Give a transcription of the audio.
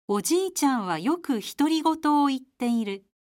おじいちゃんはよく独り言を言っている。